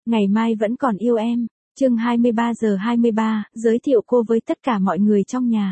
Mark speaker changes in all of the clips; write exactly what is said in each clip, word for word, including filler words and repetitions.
Speaker 1: Ngày mai vẫn còn yêu em. Chương hai mươi ba giờ hai mươi ba, giới thiệu cô với tất cả mọi người trong nhà.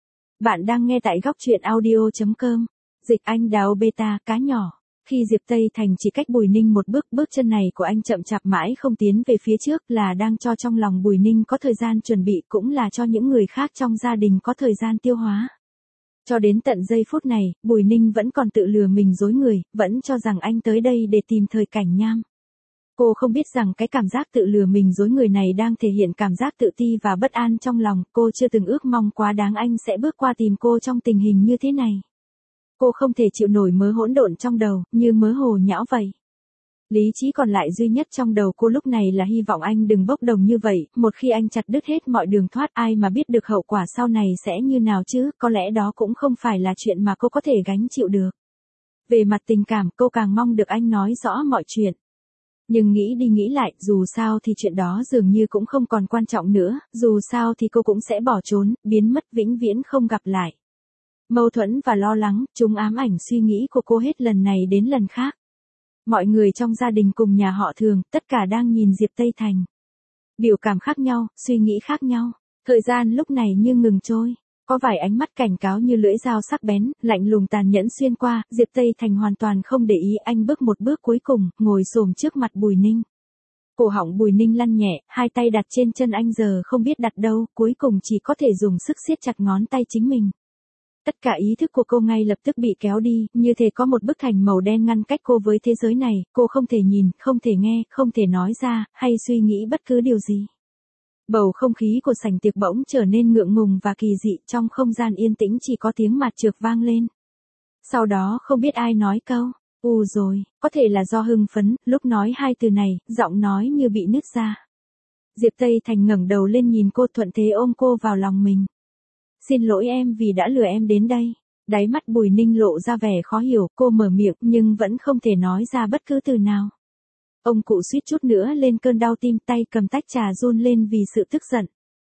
Speaker 1: Bạn đang nghe tại góc truyện audio chấm com. Dịch anh đào beta, cá nhỏ. Khi Diệp Tây Thành chỉ cách Bùi Ninh một bước, bước chân này của anh chậm chạp mãi không tiến về phía trước, là đang cho trong lòng Bùi Ninh có thời gian chuẩn bị, cũng là cho những người khác trong gia đình có thời gian tiêu hóa. Cho đến tận giây phút này, Bùi Ninh vẫn còn tự lừa mình dối người, vẫn cho rằng anh tới đây để tìm thời cảnh nham. Cô không biết rằng cái cảm giác tự lừa mình dối người này đang thể hiện cảm giác tự ti và bất an trong lòng. Cô chưa từng ước mong quá đáng anh sẽ bước qua tìm cô trong tình hình như thế này. Cô không thể chịu nổi mớ hỗn độn trong đầu, như mớ hồ nhão vậy. Lý trí còn lại duy nhất trong đầu cô lúc này là hy vọng anh đừng bốc đồng như vậy. Một khi anh chặt đứt hết mọi đường thoát, ai mà biết được hậu quả sau này sẽ như nào chứ. Có lẽ đó cũng không phải là chuyện mà cô có thể gánh chịu được. Về mặt tình cảm, cô càng mong được anh nói rõ mọi chuyện. Nhưng nghĩ đi nghĩ lại, dù sao thì chuyện đó dường như cũng không còn quan trọng nữa, dù sao thì cô cũng sẽ bỏ trốn, biến mất vĩnh viễn không gặp lại. Mâu thuẫn và lo lắng, chúng ám ảnh suy nghĩ của cô hết lần này đến lần khác. Mọi người trong gia đình cùng nhà họ Thường, tất cả đang nhìn Diệp Tây Thành. Biểu cảm khác nhau, suy nghĩ khác nhau. Thời gian lúc này như ngừng trôi. Có vài ánh mắt cảnh cáo như lưỡi dao sắc bén, lạnh lùng tàn nhẫn xuyên qua, Diệp Tây Thành hoàn toàn không để ý, anh bước một bước cuối cùng, ngồi xổm trước mặt Bùi Ninh. Cổ họng Bùi Ninh lăn nhẹ, hai tay đặt trên chân anh giờ không biết đặt đâu, cuối cùng chỉ có thể dùng sức siết chặt ngón tay chính mình. Tất cả ý thức của cô ngay lập tức bị kéo đi, như thể có một bức thành màu đen ngăn cách cô với thế giới này, cô không thể nhìn, không thể nghe, không thể nói ra, hay suy nghĩ bất cứ điều gì. Bầu không khí của sảnh tiệc bỗng trở nên ngượng ngùng và kỳ dị, trong không gian yên tĩnh chỉ có tiếng mạt trược vang lên. Sau đó không biết ai nói câu, ù rồi, có thể là do hưng phấn, lúc nói hai từ này, giọng nói như bị nứt ra. Diệp Tây Thành ngẩng đầu lên nhìn cô, thuận thế ôm cô vào lòng mình. Xin lỗi em vì đã lừa em đến đây. Đáy mắt Bùi Ninh lộ ra vẻ khó hiểu, cô mở miệng nhưng vẫn không thể nói ra bất cứ từ nào. Ông cụ suýt chút nữa lên cơn đau tim, tay cầm tách trà run lên vì sự tức giận.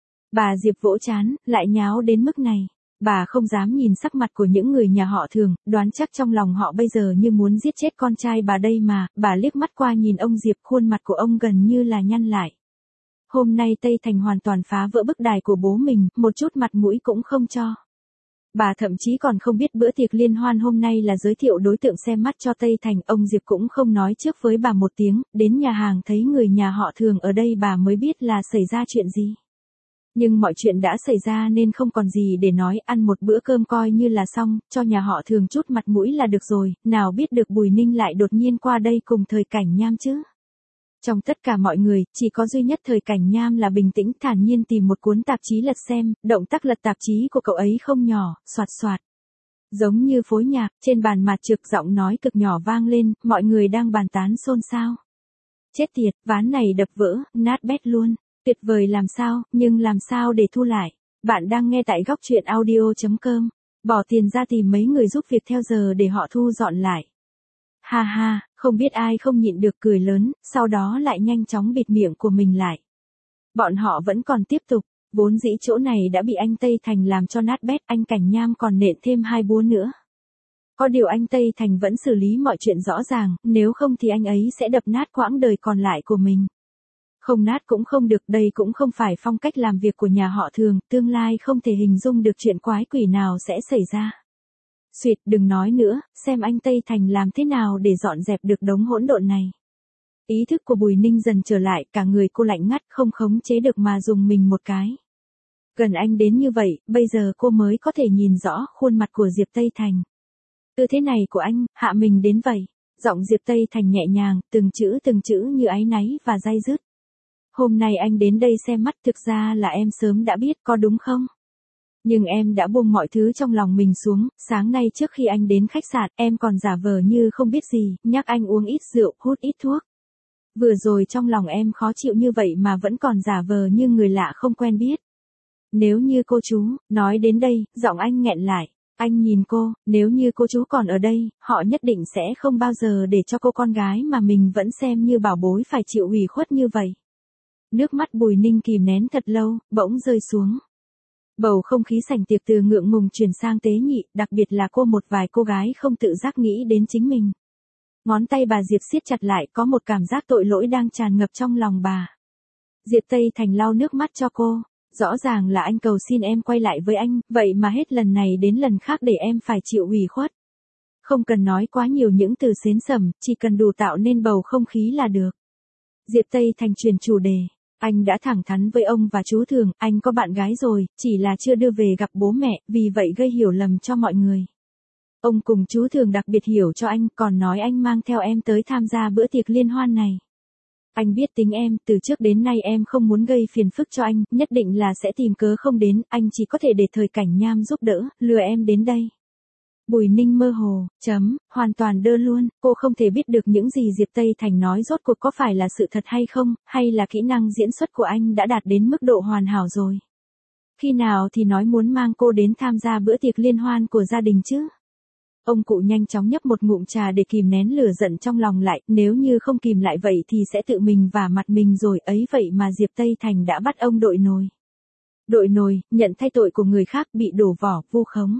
Speaker 1: Bà Diệp vỗ trán, lại nháo đến mức này. Bà không dám nhìn sắc mặt của những người nhà họ Thường, đoán chắc trong lòng họ bây giờ như muốn giết chết con trai bà đây mà. Bà liếc mắt qua nhìn ông Diệp, khuôn mặt của ông gần như là nhăn lại. Hôm nay Tây Thành hoàn toàn phá vỡ bức đài của bố mình, một chút mặt mũi cũng không cho. Bà thậm chí còn không biết bữa tiệc liên hoan hôm nay là giới thiệu đối tượng xem mắt cho Tây Thành, ông Diệp cũng không nói trước với bà một tiếng, đến nhà hàng thấy người nhà họ Thường ở đây bà mới biết là xảy ra chuyện gì. Nhưng mọi chuyện đã xảy ra nên không còn gì để nói, ăn một bữa cơm coi như là xong, cho nhà họ Thường chút mặt mũi là được rồi, nào biết được Bùi Ninh lại đột nhiên qua đây cùng thời cảnh nham chứ. Trong tất cả mọi người, chỉ có duy nhất thời cảnh nham là bình tĩnh thản nhiên tìm một cuốn tạp chí lật xem, động tác lật tạp chí của cậu ấy không nhỏ, soạt soạt. Giống như phối nhạc, trên bàn mạt trực giọng nói cực nhỏ vang lên, mọi người đang bàn tán xôn xao. Chết tiệt, ván này đập vỡ, nát bét luôn. Tuyệt vời làm sao, nhưng làm sao để thu lại. Bạn đang nghe tại góc truyện audio chấm com. Bỏ tiền ra tìm mấy người giúp việc theo giờ để họ thu dọn lại. Ha ha, không biết ai không nhịn được cười lớn, sau đó lại nhanh chóng bịt miệng của mình lại. Bọn họ vẫn còn tiếp tục, vốn dĩ chỗ này đã bị anh Tây Thành làm cho nát bét, anh Cảnh Nham còn nện thêm hai búa nữa. Có điều anh Tây Thành vẫn xử lý mọi chuyện rõ ràng, nếu không thì anh ấy sẽ đập nát quãng đời còn lại của mình. Không nát cũng không được, đây cũng không phải phong cách làm việc của nhà họ Thường, tương lai không thể hình dung được chuyện quái quỷ nào sẽ xảy ra. Xuyệt, đừng nói nữa, xem anh Tây Thành làm thế nào để dọn dẹp được đống hỗn độn này. Ý thức của Bùi Ninh dần trở lại, cả người cô lạnh ngắt, không khống chế được mà dùng mình một cái. Gần anh đến như vậy, bây giờ cô mới có thể nhìn rõ khuôn mặt của Diệp Tây Thành. Tư thế này của anh, hạ mình đến vậy. Giọng Diệp Tây Thành nhẹ nhàng, từng chữ từng chữ như áy náy và day dứt. Hôm nay anh đến đây xem mắt, thực ra là em sớm đã biết, có đúng không? Nhưng em đã buông mọi thứ trong lòng mình xuống, sáng nay trước khi anh đến khách sạn, em còn giả vờ như không biết gì, nhắc anh uống ít rượu, hút ít thuốc. Vừa rồi trong lòng em khó chịu như vậy mà vẫn còn giả vờ như người lạ không quen biết. Nếu như cô chú, nói đến đây, giọng anh nghẹn lại, anh nhìn cô, nếu như cô chú còn ở đây, họ nhất định sẽ không bao giờ để cho cô con gái mà mình vẫn xem như bảo bối phải chịu ủy khuất như vậy. Nước mắt Bùi Ninh kìm nén thật lâu, bỗng rơi xuống. Bầu không khí sảnh tiệc từ ngượng ngùng chuyển sang tế nhị, đặc biệt là cô một vài cô gái không tự giác nghĩ đến chính mình. Ngón tay bà Diệp siết chặt lại, có một cảm giác tội lỗi đang tràn ngập trong lòng bà. Diệp Tây Thành lau nước mắt cho cô. Rõ ràng là anh cầu xin em quay lại với anh, vậy mà hết lần này đến lần khác để em phải chịu ủy khuất. Không cần nói quá nhiều những từ xến sẩm, chỉ cần đủ tạo nên bầu không khí là được. Diệp Tây Thành chuyển chủ đề. Anh đã thẳng thắn với ông và chú Thường, anh có bạn gái rồi, chỉ là chưa đưa về gặp bố mẹ, vì vậy gây hiểu lầm cho mọi người. Ông cùng chú Thường đặc biệt hiểu cho anh, còn nói anh mang theo em tới tham gia bữa tiệc liên hoan này. Anh biết tính em, từ trước đến nay em không muốn gây phiền phức cho anh, nhất định là sẽ tìm cớ không đến, anh chỉ có thể để Thời Cảnh Nham giúp đỡ, lừa em đến đây. Bùi Ninh mơ hồ, chấm, hoàn toàn đơ luôn, cô không thể biết được những gì Diệp Tây Thành nói rốt cuộc có phải là sự thật hay không, hay là kỹ năng diễn xuất của anh đã đạt đến mức độ hoàn hảo rồi. Khi nào thì nói muốn mang cô đến tham gia bữa tiệc liên hoan của gia đình chứ? Ông cụ nhanh chóng nhấp một ngụm trà để kìm nén lửa giận trong lòng lại, nếu như không kìm lại vậy thì sẽ tự mình vả mặt mình rồi, ấy vậy mà Diệp Tây Thành đã bắt ông đội nồi. Đội nồi, nhận thay tội của người khác, bị đổ vỏ, vu khống.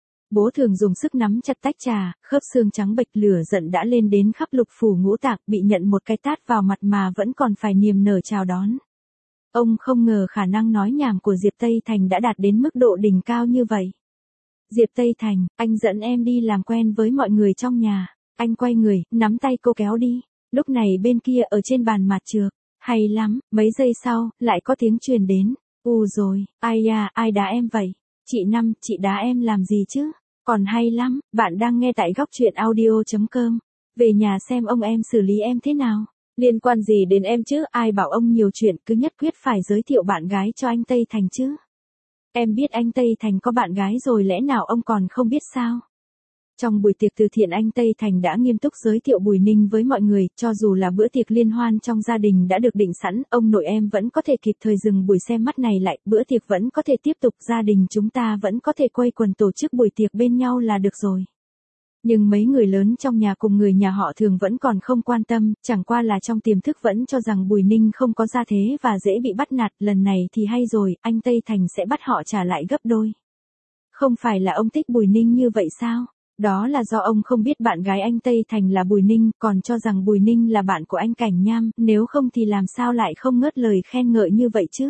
Speaker 1: Bố Thường dùng sức nắm chặt tách trà, khớp xương trắng bệch, lửa giận đã lên đến khắp lục phủ ngũ tạng, bị nhận một cái tát vào mặt mà vẫn còn phải niềm nở chào đón. Ông không ngờ khả năng nói nhảm của Diệp Tây Thành đã đạt đến mức độ đỉnh cao như vậy. Diệp Tây Thành, anh dẫn em đi làm quen với mọi người trong nhà. Anh quay người, nắm tay cô kéo đi. Lúc này bên kia ở trên bàn mặt trược. Hay lắm, mấy giây sau, lại có tiếng truyền đến. U rồi, ai à, ai đá em vậy? Chị Năm, chị đá em làm gì chứ? Còn hay lắm, bạn đang nghe tại góc truyện audio chấm com. Về nhà xem ông em xử lý em thế nào. Liên quan gì đến em chứ, ai bảo ông nhiều chuyện, cứ nhất quyết phải giới thiệu bạn gái cho anh Tây Thành chứ? Em biết anh Tây Thành có bạn gái rồi, lẽ nào ông còn không biết sao? Trong buổi tiệc từ thiện, anh Tây Thành đã nghiêm túc giới thiệu Bùi Ninh với mọi người, cho dù là bữa tiệc liên hoan trong gia đình đã được định sẵn, ông nội em vẫn có thể kịp thời dừng buổi xem mắt này lại, bữa tiệc vẫn có thể tiếp tục, gia đình chúng ta vẫn có thể quây quần tổ chức buổi tiệc bên nhau là được rồi. Nhưng mấy người lớn trong nhà cùng người nhà họ Thường vẫn còn không quan tâm, chẳng qua là trong tiềm thức vẫn cho rằng Bùi Ninh không có gia thế và dễ bị bắt nạt, lần này thì hay rồi, anh Tây Thành sẽ bắt họ trả lại gấp đôi. Không phải là ông thích Bùi Ninh như vậy sao? Đó là do ông không biết bạn gái anh Tây Thành là Bùi Ninh, còn cho rằng Bùi Ninh là bạn của anh Cảnh Nham, nếu không thì làm sao lại không ngớt lời khen ngợi như vậy chứ?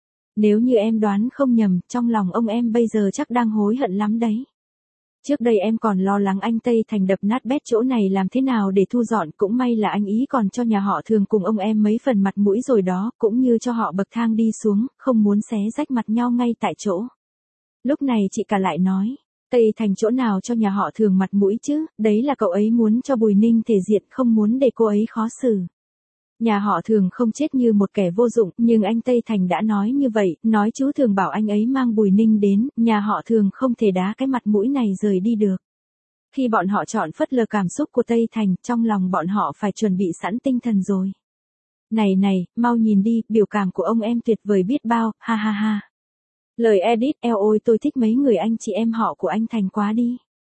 Speaker 1: Nếu như em đoán không nhầm, trong lòng ông em bây giờ chắc đang hối hận lắm đấy. Trước đây em còn lo lắng anh Tây Thành đập nát bét chỗ này làm thế nào để thu dọn, cũng may là anh ý còn cho nhà họ Thường cùng ông em mấy phần mặt mũi rồi đó, cũng như cho họ bậc thang đi xuống, không muốn xé rách mặt nhau ngay tại chỗ. Lúc này chị cả lại nói, Tây Thành chỗ nào cho nhà họ Thường mặt mũi chứ, đấy là cậu ấy muốn cho Bùi Ninh thể diện, không muốn để cô ấy khó xử. Nhà họ Thường không chết như một kẻ vô dụng, nhưng anh Tây Thành đã nói như vậy, nói chú Thường bảo anh ấy mang Bùi Ninh đến, nhà họ Thường không thể đá cái mặt mũi này rời đi được. Khi bọn họ chọn phớt lờ cảm xúc của Tây Thành, trong lòng bọn họ phải chuẩn bị sẵn tinh thần rồi. Này này, mau nhìn đi, biểu cảm của ông em tuyệt vời biết bao, ha ha ha. Lời edit, eo ôi tôi thích mấy người anh chị em họ của anh Thành quá đi.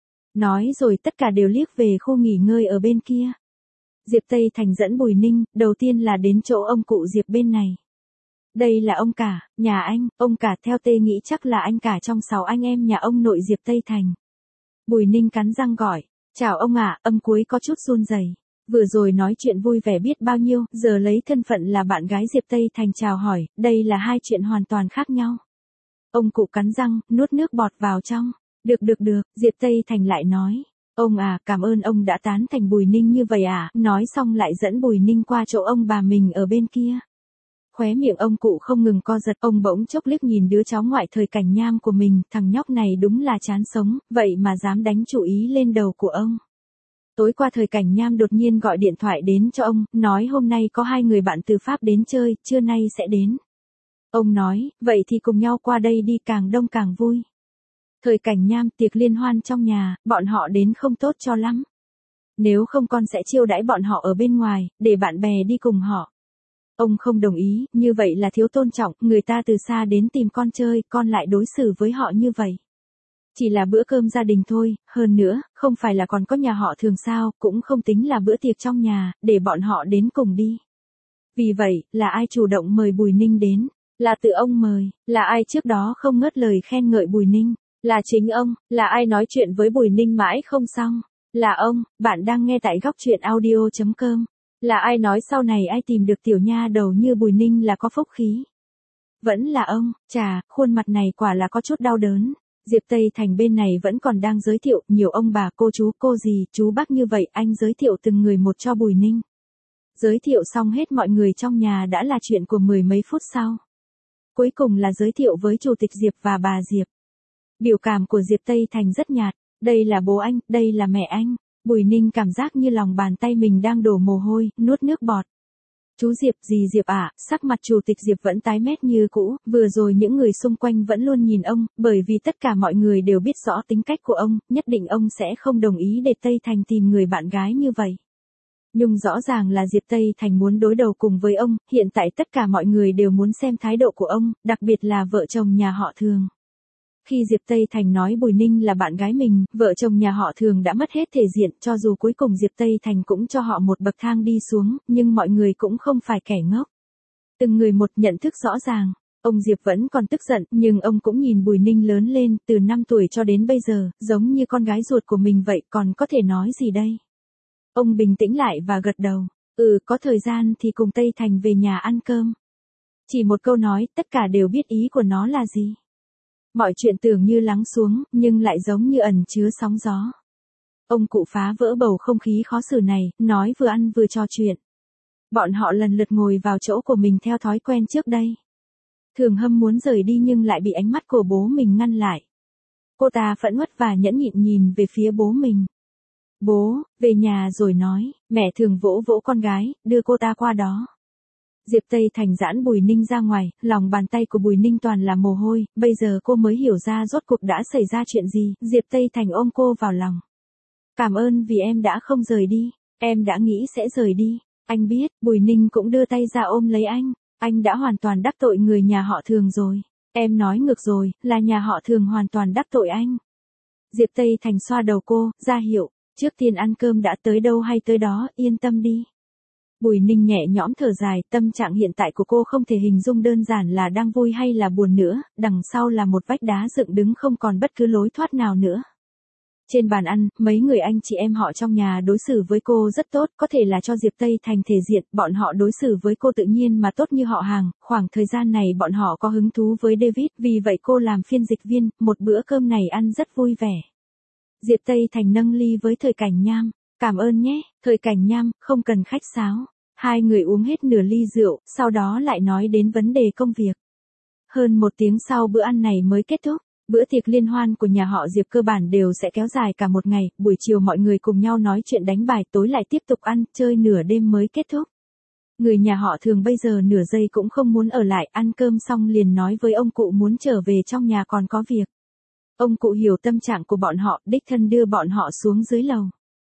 Speaker 1: Nói rồi tất cả đều liếc về khu nghỉ ngơi ở bên kia. Diệp Tây Thành dẫn Bùi Ninh, đầu tiên là đến chỗ ông cụ Diệp bên này. Đây là ông cả, nhà anh, ông cả theo tê nghĩ chắc là anh cả trong sáu anh em nhà ông nội Diệp Tây Thành. Bùi Ninh cắn răng gọi, chào ông ạ, âm cuối có chút run rẩy. Vừa rồi nói chuyện vui vẻ biết bao nhiêu, giờ lấy thân phận là bạn gái Diệp Tây Thành chào hỏi, đây là hai chuyện hoàn toàn khác nhau. Ông cụ cắn răng, nuốt nước bọt vào trong. Được được được, Diệp Tây Thành lại nói. Ông à, cảm ơn ông đã tán thành Bùi Ninh như vậy à, nói xong lại dẫn Bùi Ninh qua chỗ ông bà mình ở bên kia. Khóe miệng ông cụ không ngừng co giật, ông bỗng chốc liếc nhìn đứa cháu ngoại Thời Cảnh Nham của mình, thằng nhóc này đúng là chán sống, vậy mà dám đánh chủ ý lên đầu của ông. Tối qua Thời Cảnh Nham đột nhiên gọi điện thoại đến cho ông, nói hôm nay có hai người bạn từ Pháp đến chơi, trưa nay sẽ đến. Ông nói, vậy thì cùng nhau qua đây đi, càng đông càng vui. Thời Cảnh Nham, tiệc liên hoan trong nhà, bọn họ đến không tốt cho lắm. Nếu không con sẽ chiêu đãi bọn họ ở bên ngoài, để bạn bè đi cùng họ. Ông không đồng ý, như vậy là thiếu tôn trọng, người ta từ xa đến tìm con chơi, con lại đối xử với họ như vậy. Chỉ là bữa cơm gia đình thôi, hơn nữa, không phải là còn có nhà họ Thường sao, cũng không tính là bữa tiệc trong nhà, để bọn họ đến cùng đi. Vì vậy, là ai chủ động mời Bùi Ninh đến? Là tự ông mời, là ai trước đó không ngớt lời khen ngợi Bùi Ninh? Là chính ông, là ai nói chuyện với Bùi Ninh mãi không xong? Là ông, bạn đang nghe tại góc truyện audio chấm com. Là ai nói sau này ai tìm được tiểu nha đầu như Bùi Ninh là có phúc khí? Vẫn là ông, chà, khuôn mặt này quả là có chút đau đớn. Diệp Tây Thành bên này vẫn còn đang giới thiệu, nhiều ông bà cô chú cô dì, chú bác như vậy, anh giới thiệu từng người một cho Bùi Ninh. Giới thiệu xong hết mọi người trong nhà đã là chuyện của mười mấy phút sau. Cuối cùng là giới thiệu với Chủ tịch Diệp và bà Diệp. Biểu cảm của Diệp Tây Thành rất nhạt, đây là bố anh, đây là mẹ anh. Bùi Ninh cảm giác như lòng bàn tay mình đang đổ mồ hôi, nuốt nước bọt. Chú Diệp, dì Diệp ạ, sắc mặt Chủ tịch Diệp vẫn tái mét như cũ, vừa rồi những người xung quanh vẫn luôn nhìn ông, bởi vì tất cả mọi người đều biết rõ tính cách của ông, nhất định ông sẽ không đồng ý để Tây Thành tìm người bạn gái như vậy. Nhưng rõ ràng là Diệp Tây Thành muốn đối đầu cùng với ông, hiện tại tất cả mọi người đều muốn xem thái độ của ông, đặc biệt là vợ chồng nhà họ Thường. Khi Diệp Tây Thành nói Bùi Ninh là bạn gái mình, vợ chồng nhà họ Thường đã mất hết thể diện, cho dù cuối cùng Diệp Tây Thành cũng cho họ một bậc thang đi xuống, nhưng mọi người cũng không phải kẻ ngốc. Từng người một nhận thức rõ ràng, ông Diệp vẫn còn tức giận, nhưng ông cũng nhìn Bùi Ninh lớn lên, từ năm tuổi cho đến bây giờ, giống như con gái ruột của mình vậy, còn có thể nói gì đây? Ông bình tĩnh lại và gật đầu, ừ, có thời gian thì cùng Tây Thành về nhà ăn cơm. Chỉ một câu nói, tất cả đều biết ý của nó là gì. Mọi chuyện tưởng như lắng xuống, nhưng lại giống như ẩn chứa sóng gió. Ông cụ phá vỡ bầu không khí khó xử này, nói vừa ăn vừa trò chuyện. Bọn họ lần lượt ngồi vào chỗ của mình theo thói quen trước đây. Thường Hâm muốn rời đi nhưng lại bị ánh mắt của bố mình ngăn lại. Cô ta phẫn uất và nhẫn nhịn nhìn về phía bố mình. Bố, về nhà rồi nói, mẹ Thường vỗ vỗ con gái, đưa cô ta qua đó. Diệp Tây Thành giãn Bùi Ninh ra ngoài, lòng bàn tay của Bùi Ninh toàn là mồ hôi, bây giờ cô mới hiểu ra rốt cuộc đã xảy ra chuyện gì, Diệp Tây Thành ôm cô vào lòng. Cảm ơn vì em đã không rời đi, em đã nghĩ sẽ rời đi, anh biết, Bùi Ninh cũng đưa tay ra ôm lấy anh, anh đã hoàn toàn đắc tội người nhà họ Thường rồi, em nói ngược rồi, là nhà họ Thường hoàn toàn đắc tội anh. Diệp Tây Thành xoa đầu cô, ra hiệu, trước tiên ăn cơm đã tới đâu hay tới đó, yên tâm đi. Bùi Ninh nhẹ nhõm thở dài, tâm trạng hiện tại của cô không thể hình dung đơn giản là đang vui hay là buồn nữa, đằng sau là một vách đá dựng đứng không còn bất cứ lối thoát nào nữa. Trên bàn ăn, mấy người anh chị em họ trong nhà đối xử với cô rất tốt, có thể là cho Diệp Tây Thành thể diện, bọn họ đối xử với cô tự nhiên mà tốt như họ hàng, khoảng thời gian này bọn họ có hứng thú với David, vì vậy cô làm phiên dịch viên, một bữa cơm này ăn rất vui vẻ. Diệp Tây Thành nâng ly với Thời Cảnh Nham, cảm ơn nhé, Thời Cảnh Nham, không cần khách sáo. Hai người uống hết nửa ly rượu, sau đó lại nói đến vấn đề công việc. Hơn một tiếng sau bữa ăn này mới kết thúc, bữa tiệc liên hoan của nhà họ Diệp cơ bản đều sẽ kéo dài cả một ngày, buổi chiều mọi người cùng nhau nói chuyện đánh bài, tối lại tiếp tục ăn, chơi nửa đêm mới kết thúc. Người nhà họ Thường bây giờ nửa giây cũng không muốn ở lại, ăn cơm xong liền nói với ông cụ muốn trở về trong nhà còn có việc. Ông cụ hiểu tâm trạng của bọn họ, đích thân đưa bọn họ xuống dưới lầu.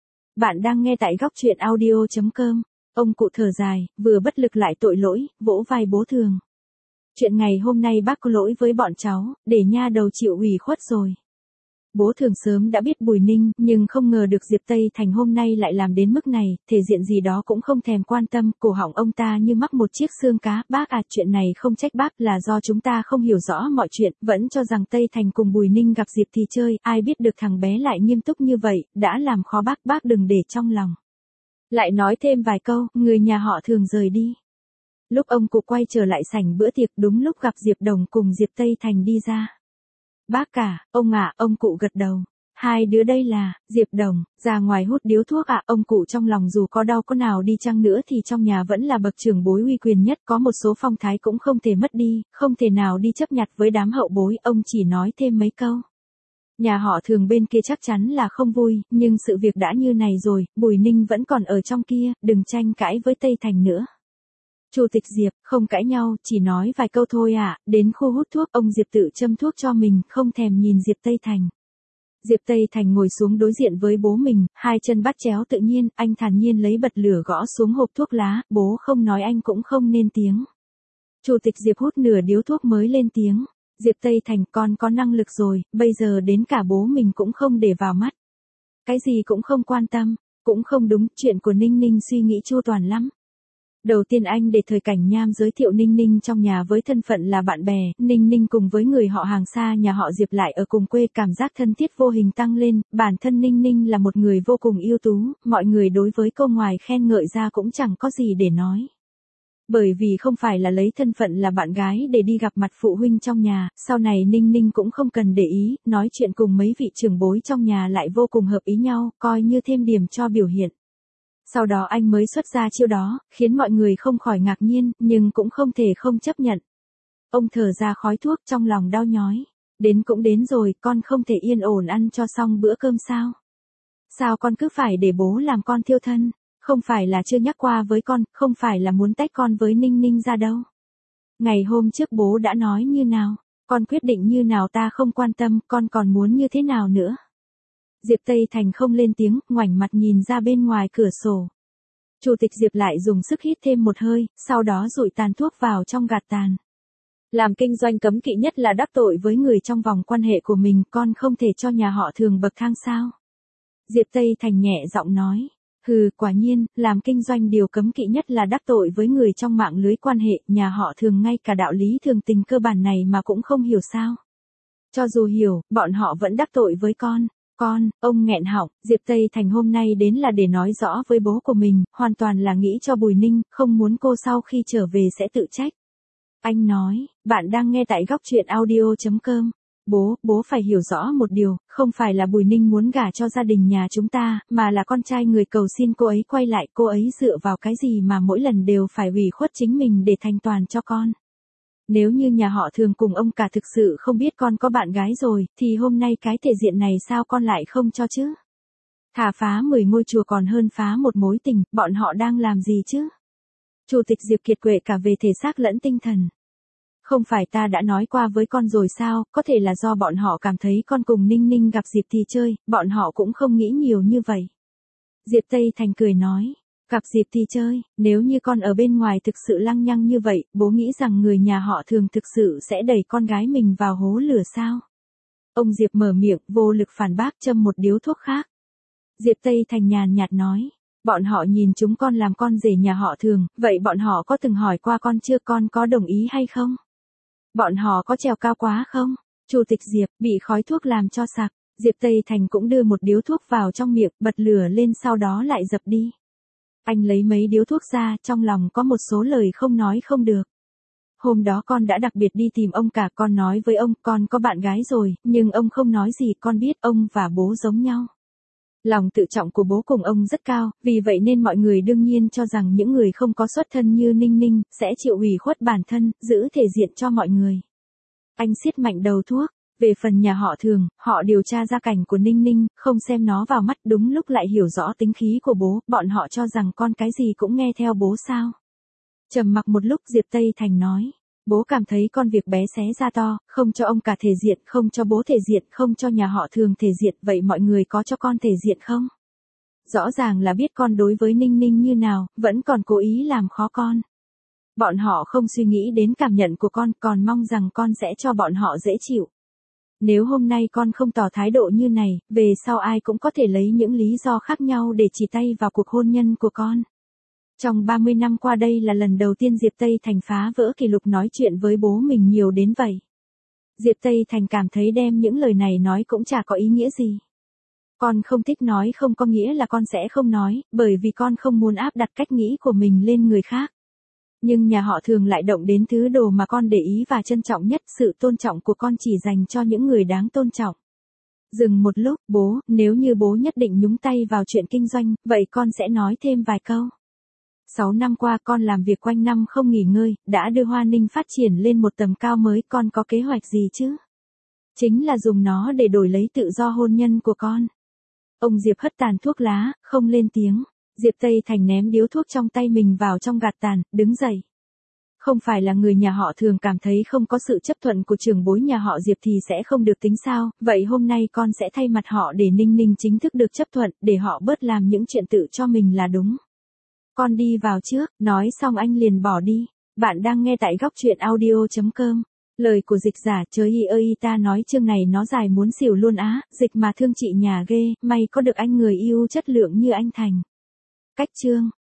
Speaker 1: Bạn đang nghe tại góc truyện audio chấm com. Ông cụ thở dài, vừa bất lực lại tội lỗi, vỗ vai bố Thường. Chuyện ngày hôm nay bác có lỗi với bọn cháu, để nha đầu chịu ủy khuất rồi. Bố Thường sớm đã biết Bùi Ninh, nhưng không ngờ được Diệp Tây Thành hôm nay lại làm đến mức này, thể diện gì đó cũng không thèm quan tâm, cổ họng ông ta như mắc một chiếc xương cá. Bác à, chuyện này không trách bác, là do chúng ta không hiểu rõ mọi chuyện, vẫn cho rằng Tây Thành cùng Bùi Ninh gặp Diệp thì chơi, ai biết được thằng bé lại nghiêm túc như vậy, đã làm khó bác, bác đừng để trong lòng. Lại nói thêm vài câu, người nhà họ Thường rời đi. Lúc ông cụ quay trở lại sảnh bữa tiệc, đúng lúc gặp Diệp Đồng cùng Diệp Tây Thành đi ra. Bác cả, ông ạ, ông cụ gật đầu. Hai đứa đây là, Diệp Đồng, ra ngoài hút điếu thuốc ạ, ông cụ trong lòng dù có đau có nào đi chăng nữa thì trong nhà vẫn là bậc trưởng bối uy quyền nhất, có một số phong thái cũng không thể mất đi, không thể nào đi chấp nhặt với đám hậu bối, ông chỉ nói thêm mấy câu. Nhà họ Thường bên kia chắc chắn là không vui, nhưng sự việc đã như này rồi, Bùi Ninh vẫn còn ở trong kia, đừng tranh cãi với Tây Thành nữa. Chủ tịch Diệp, không cãi nhau, chỉ nói vài câu thôi ạ, à. Đến khu hút thuốc, ông Diệp tự châm thuốc cho mình, không thèm nhìn Diệp Tây Thành. Diệp Tây Thành ngồi xuống đối diện với bố mình, hai chân bắt chéo tự nhiên, anh thản nhiên lấy bật lửa gõ xuống hộp thuốc lá, bố không nói anh cũng không nên tiếng. Chủ tịch Diệp hút nửa điếu thuốc mới lên tiếng. Diệp Tây Thành, con có năng lực rồi, bây giờ đến cả bố mình cũng không để vào mắt. Cái gì cũng không quan tâm, cũng không đúng, chuyện của Ninh Ninh suy nghĩ chu toàn lắm. Đầu tiên anh để thời cảnh nham giới thiệu Ninh Ninh trong nhà với thân phận là bạn bè, Ninh Ninh cùng với người họ hàng xa nhà họ Diệp lại ở cùng quê, cảm giác thân thiết vô hình tăng lên, bản thân Ninh Ninh là một người vô cùng ưu tú, mọi người đối với cô ngoài khen ngợi ra cũng chẳng có gì để nói. Bởi vì không phải là lấy thân phận là bạn gái để đi gặp mặt phụ huynh trong nhà, sau này Ninh Ninh cũng không cần để ý, nói chuyện cùng mấy vị trưởng bối trong nhà lại vô cùng hợp ý nhau, coi như thêm điểm cho biểu hiện. Sau đó anh mới xuất ra chiêu đó, khiến mọi người không khỏi ngạc nhiên, nhưng cũng không thể không chấp nhận. Ông thở ra khói thuốc trong lòng đau nhói. Đến cũng đến rồi, con không thể yên ổn ăn cho xong bữa cơm sao? Sao con cứ phải để bố làm con thiêu thân? Không phải là chưa nhắc qua với con, không phải là muốn tách con với Ninh Ninh ra đâu. Ngày hôm trước bố đã nói như nào, con quyết định như nào ta không quan tâm, con còn muốn như thế nào nữa? Diệp Tây Thành không lên tiếng, ngoảnh mặt nhìn ra bên ngoài cửa sổ. Chủ tịch Diệp lại dùng sức hít thêm một hơi, sau đó dụi tàn thuốc vào trong gạt tàn. Làm kinh doanh cấm kỵ nhất là đắc tội với người trong vòng quan hệ của mình, con không thể cho nhà họ Thường bậc thang sao? Diệp Tây Thành nhẹ giọng nói. Hừ, quả nhiên, làm kinh doanh điều cấm kỵ nhất là đắc tội với người trong mạng lưới quan hệ, nhà họ Thường ngay cả đạo lý thường tình cơ bản này mà cũng không hiểu sao? Cho dù hiểu, bọn họ vẫn đắc tội với con. Con, ông nghẹn họng, Diệp Tây Thành hôm nay đến là để nói rõ với bố của mình, hoàn toàn là nghĩ cho Bùi Ninh, không muốn cô sau khi trở về sẽ tự trách. Anh nói, bạn đang nghe tại góc truyện audio chấm com. Bố, bố phải hiểu rõ một điều, không phải là Bùi Ninh muốn gả cho gia đình nhà chúng ta, mà là con trai người cầu xin cô ấy quay lại, cô ấy dựa vào cái gì mà mỗi lần đều phải ủy khuất chính mình để thành toàn cho con. Nếu như nhà họ Thường cùng ông cả thực sự không biết con có bạn gái rồi, thì hôm nay cái thể diện này sao con lại không cho chứ? Thà phá mười ngôi chùa còn hơn phá một mối tình, bọn họ đang làm gì chứ? Chủ tịch Diệp kiệt quệ cả về thể xác lẫn tinh thần. Không phải ta đã nói qua với con rồi sao, có thể là do bọn họ cảm thấy con cùng Ninh Ninh gặp dịp thì chơi, bọn họ cũng không nghĩ nhiều như vậy. Diệp Tây Thành cười nói. Gặp dịp thì chơi, nếu như con ở bên ngoài thực sự lăng nhăng như vậy, bố nghĩ rằng người nhà họ Thường thực sự sẽ đẩy con gái mình vào hố lửa sao? Ông Diệp mở miệng, vô lực phản bác, châm một điếu thuốc khác. Diệp Tây Thành nhàn nhạt nói, bọn họ nhìn chúng con làm con rể nhà họ Thường, vậy bọn họ có từng hỏi qua con chưa, con có đồng ý hay không? Bọn họ có trèo cao quá không? Chủ tịch Diệp bị khói thuốc làm cho sặc, Diệp Tây Thành cũng đưa một điếu thuốc vào trong miệng, bật lửa lên sau đó lại dập đi. Anh lấy mấy điếu thuốc ra, trong lòng có một số lời không nói không được. Hôm đó con đã đặc biệt đi tìm ông cả, con nói với ông, con có bạn gái rồi, nhưng ông không nói gì, con biết ông và bố giống nhau. Lòng tự trọng của bố cùng ông rất cao, vì vậy nên mọi người đương nhiên cho rằng những người không có xuất thân như Ninh Ninh, sẽ chịu ủy khuất bản thân, giữ thể diện cho mọi người. Anh siết mạnh đầu thuốc. Về phần nhà họ Thường, họ điều tra gia cảnh của Ninh Ninh, không xem nó vào mắt, đúng lúc lại hiểu rõ tính khí của bố, bọn họ cho rằng con cái gì cũng nghe theo bố sao. Trầm mặc một lúc, Diệp Tây Thành nói, bố cảm thấy con việc bé xé ra to, không cho ông cả thể diện, không cho bố thể diện, không cho nhà họ Thường thể diện, vậy mọi người có cho con thể diện không? Rõ ràng là biết con đối với Ninh Ninh như nào, vẫn còn cố ý làm khó con. Bọn họ không suy nghĩ đến cảm nhận của con, còn mong rằng con sẽ cho bọn họ dễ chịu. Nếu hôm nay con không tỏ thái độ như này, về sau ai cũng có thể lấy những lý do khác nhau để chỉ tay vào cuộc hôn nhân của con. Trong ba mươi năm qua đây là lần đầu tiên Diệp Tây Thành phá vỡ kỷ lục nói chuyện với bố mình nhiều đến vậy. Diệp Tây Thành cảm thấy đem những lời này nói cũng chả có ý nghĩa gì. Con không thích nói không có nghĩa là con sẽ không nói, bởi vì con không muốn áp đặt cách nghĩ của mình lên người khác. Nhưng nhà họ Thường lại động đến thứ đồ mà con để ý và trân trọng nhất, sự tôn trọng của con chỉ dành cho những người đáng tôn trọng. Dừng một lúc, bố, nếu như bố nhất định nhúng tay vào chuyện kinh doanh, vậy con sẽ nói thêm vài câu. Sáu năm qua con làm việc quanh năm không nghỉ ngơi, đã đưa Hoa Ninh phát triển lên một tầm cao mới, con có kế hoạch gì chứ? Chính là dùng nó để đổi lấy tự do hôn nhân của con. Ông Diệp hất tàn thuốc lá, không lên tiếng. Diệp Tây Thành ném điếu thuốc trong tay mình vào trong gạt tàn, đứng dậy. Không phải là người nhà họ Thường cảm thấy không có sự chấp thuận của trưởng bối nhà họ Diệp thì sẽ không được tính sao, vậy hôm nay con sẽ thay mặt họ để Ninh Ninh chính thức được chấp thuận, để họ bớt làm những chuyện tự cho mình là đúng. Con đi vào trước, nói xong anh liền bỏ đi. Bạn đang nghe tại góc truyện audio chấm com. Lời của dịch giả, trời ơi ta nói chương này nó dài muốn xỉu luôn á, dịch mà thương chị nhà ghê, may có được anh người yêu chất lượng như anh Thành. Cách chương